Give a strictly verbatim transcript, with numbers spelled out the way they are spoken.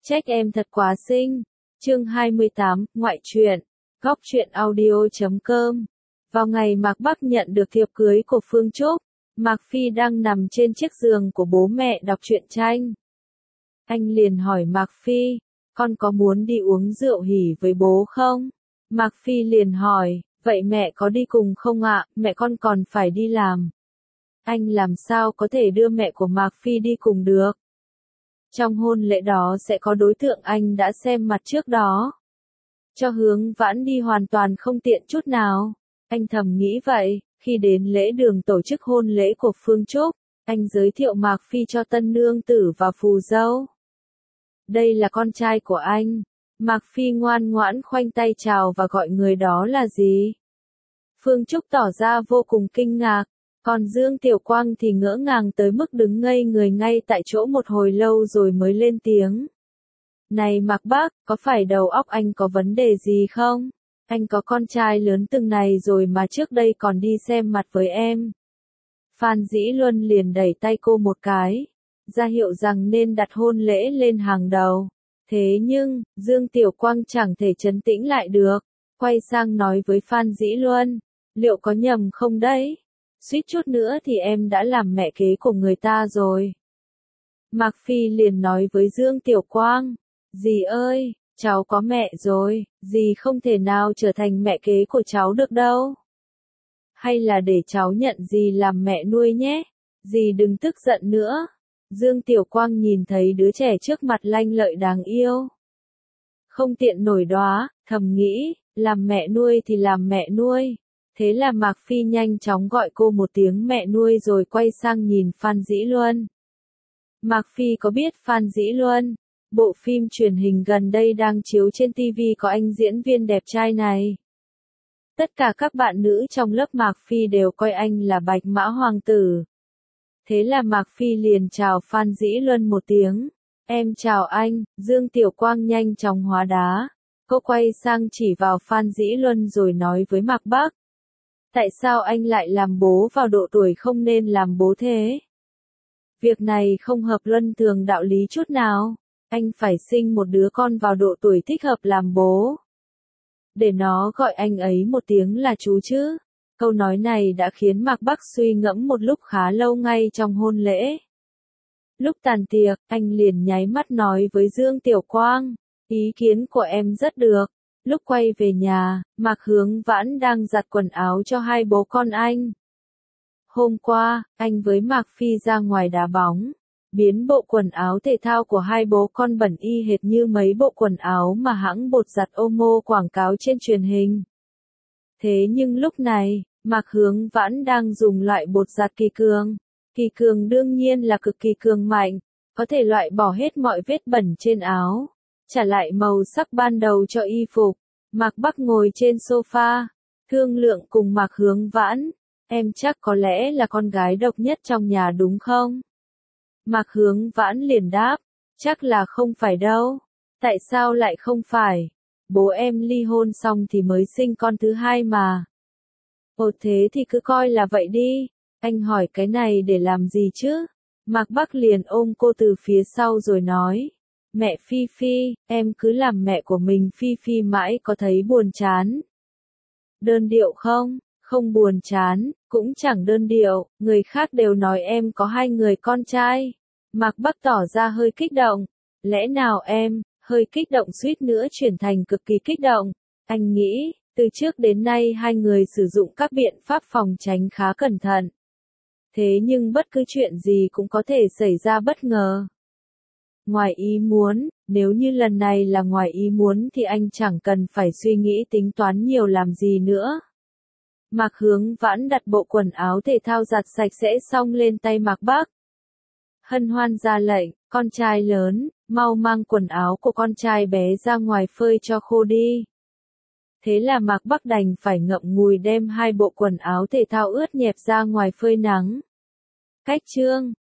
Trách em thật quá xinh. Chương hai mươi tám, ngoại truyện. Góc truyện audio chấm com. Vào ngày Mạc Bắc nhận được thiệp cưới của Phương Trúc, Mạc Phi đang nằm trên chiếc giường của bố mẹ đọc truyện tranh. Anh liền hỏi Mạc Phi, con có muốn đi uống rượu hỉ với bố không? Mạc Phi liền hỏi, vậy mẹ có đi cùng không ạ, mẹ con còn phải đi làm. Anh làm sao có thể đưa mẹ của Mạc Phi đi cùng được? Trong hôn lễ đó sẽ có đối tượng anh đã xem mặt trước đó. Cho Hướng Vãn đi hoàn toàn không tiện chút nào. Anh thầm nghĩ vậy, khi đến lễ đường tổ chức hôn lễ của Phương Trúc, anh giới thiệu Mạc Phi cho tân nương tử và phù dâu. Đây là con trai của anh. Mạc Phi ngoan ngoãn khoanh tay chào và gọi người đó là gì? Phương Trúc tỏ ra vô cùng kinh ngạc. Còn Dương Tiểu Quang thì ngỡ ngàng tới mức đứng ngây người ngay tại chỗ một hồi lâu rồi mới lên tiếng. Này Mạc Bắc, có phải đầu óc anh có vấn đề gì không? Anh có con trai lớn từng này rồi mà trước đây còn đi xem mặt với em. Phan Dĩ Luân liền đẩy tay cô một cái, ra hiệu rằng nên đặt hôn lễ lên hàng đầu. Thế nhưng, Dương Tiểu Quang chẳng thể trấn tĩnh lại được, quay sang nói với Phan Dĩ Luân, liệu có nhầm không đấy? Suýt chút nữa thì em đã làm mẹ kế của người ta rồi. Mạc Phi liền nói với Dương Tiểu Quang, dì ơi, cháu có mẹ rồi, dì không thể nào trở thành mẹ kế của cháu được đâu. Hay là để cháu nhận dì làm mẹ nuôi nhé, dì đừng tức giận nữa. Dương Tiểu Quang nhìn thấy đứa trẻ trước mặt lanh lợi đáng yêu. Không tiện nổi đoá, thầm nghĩ, làm mẹ nuôi thì làm mẹ nuôi. Thế là Mạc Phi nhanh chóng gọi cô một tiếng mẹ nuôi rồi quay sang nhìn Phan Dĩ Luân. Mạc Phi có biết Phan Dĩ Luân, bộ phim truyền hình gần đây đang chiếu trên ti vi có anh diễn viên đẹp trai này. Tất cả các bạn nữ trong lớp Mạc Phi đều coi anh là Bạch Mã Hoàng tử. Thế là Mạc Phi liền chào Phan Dĩ Luân một tiếng. Em chào anh, Dương Tiểu Quang nhanh chóng hóa đá. Cô quay sang chỉ vào Phan Dĩ Luân rồi nói với Mạc Bắc. Tại sao anh lại làm bố vào độ tuổi không nên làm bố thế? Việc này không hợp luân thường đạo lý chút nào. Anh phải sinh một đứa con vào độ tuổi thích hợp làm bố. Để nó gọi anh ấy một tiếng là chú chứ. Câu nói này đã khiến Mạc Bắc suy ngẫm một lúc khá lâu ngay trong hôn lễ. Lúc tàn tiệc, anh liền nháy mắt nói với Dương Tiểu Quang, ý kiến của em rất được. Lúc quay về nhà, Mạc Hướng Vãn đang giặt quần áo cho hai bố con anh. Hôm qua, anh với Mạc Phi ra ngoài đá bóng, biến bộ quần áo thể thao của hai bố con bẩn y hệt như mấy bộ quần áo mà hãng bột giặt Omo quảng cáo trên truyền hình. Thế nhưng lúc này, Mạc Hướng Vãn đang dùng loại bột giặt Kỳ Cường. Kỳ Cường đương nhiên là cực kỳ cường mạnh, có thể loại bỏ hết mọi vết bẩn trên áo, trả lại màu sắc ban đầu cho y phục. Mạc Bắc ngồi trên sofa, thương lượng cùng Mạc Hướng Vãn, em chắc có lẽ là con gái độc nhất trong nhà đúng không? Mạc Hướng Vãn liền đáp, chắc là không phải đâu. Tại sao lại không phải? Bố em ly hôn xong thì mới sinh con thứ hai mà. Ồ thế thì cứ coi là vậy đi, anh hỏi cái này để làm gì chứ? Mạc Bắc liền ôm cô từ phía sau rồi nói. Mẹ Phi Phi, em cứ làm mẹ của mình Phi Phi mãi có thấy buồn chán. Đơn điệu không? Không buồn chán, cũng chẳng đơn điệu, người khác đều nói em có hai người con trai. Mạc Bắc tỏ ra hơi kích động. Lẽ nào em, hơi kích động suýt nữa chuyển thành cực kỳ kích động. Anh nghĩ, từ trước đến nay hai người sử dụng các biện pháp phòng tránh khá cẩn thận. Thế nhưng bất cứ chuyện gì cũng có thể xảy ra bất ngờ. Ngoài ý muốn, nếu như lần này là ngoài ý muốn thì anh chẳng cần phải suy nghĩ tính toán nhiều làm gì nữa. Mạc Hướng Vãn đặt bộ quần áo thể thao giặt sạch sẽ xong lên tay Mạc Bắc. Hân hoan ra lệnh, con trai lớn, mau mang quần áo của con trai bé ra ngoài phơi cho khô đi. Thế là Mạc Bắc đành phải ngậm ngùi đem hai bộ quần áo thể thao ướt nhẹp ra ngoài phơi nắng. Cách chương